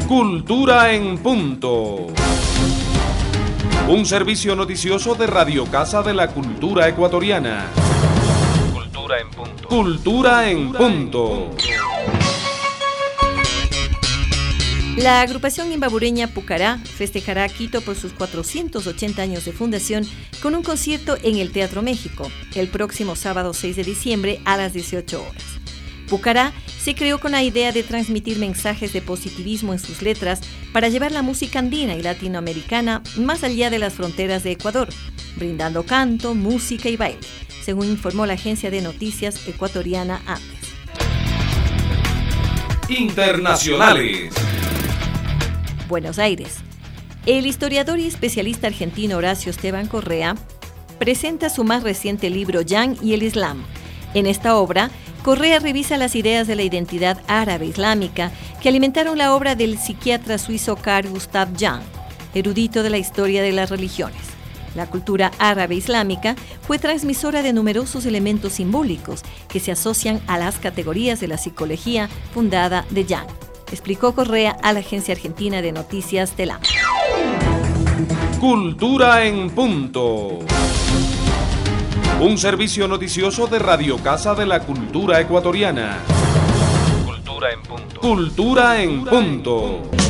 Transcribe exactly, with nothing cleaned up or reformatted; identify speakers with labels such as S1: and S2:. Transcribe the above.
S1: Cultura en Punto. Un servicio noticioso de Radio Casa de la Cultura Ecuatoriana.
S2: Cultura en Punto.
S1: Cultura en Punto.
S3: La agrupación imbabureña Pucará festejará Quito por sus cuatrocientos ochenta años de fundación con un concierto en el Teatro México el próximo sábado seis de diciembre a las dieciocho horas. Pucará se creó con la idea de transmitir mensajes de positivismo en sus letras para llevar la música andina y latinoamericana más allá de las fronteras de Ecuador, brindando canto, música y baile, según informó la agencia de noticias ecuatoriana Andes.
S1: Internacionales.
S3: Buenos Aires. El historiador y especialista argentino Horacio Esteban Correa presenta su más reciente libro Jang y el Islam. En esta obra, Correa revisa las ideas de la identidad árabe islámica que alimentaron la obra del psiquiatra suizo Carl Gustav Jung, erudito de la historia de las religiones. La cultura árabe islámica fue transmisora de numerosos elementos simbólicos que se asocian a las categorías de la psicología fundada de Jung, explicó Correa a la agencia argentina de noticias TELAM.
S1: Cultura en Punto. Un servicio noticioso de Radio Casa de la Cultura Ecuatoriana.
S2: Cultura en Punto.
S1: Cultura en Punto.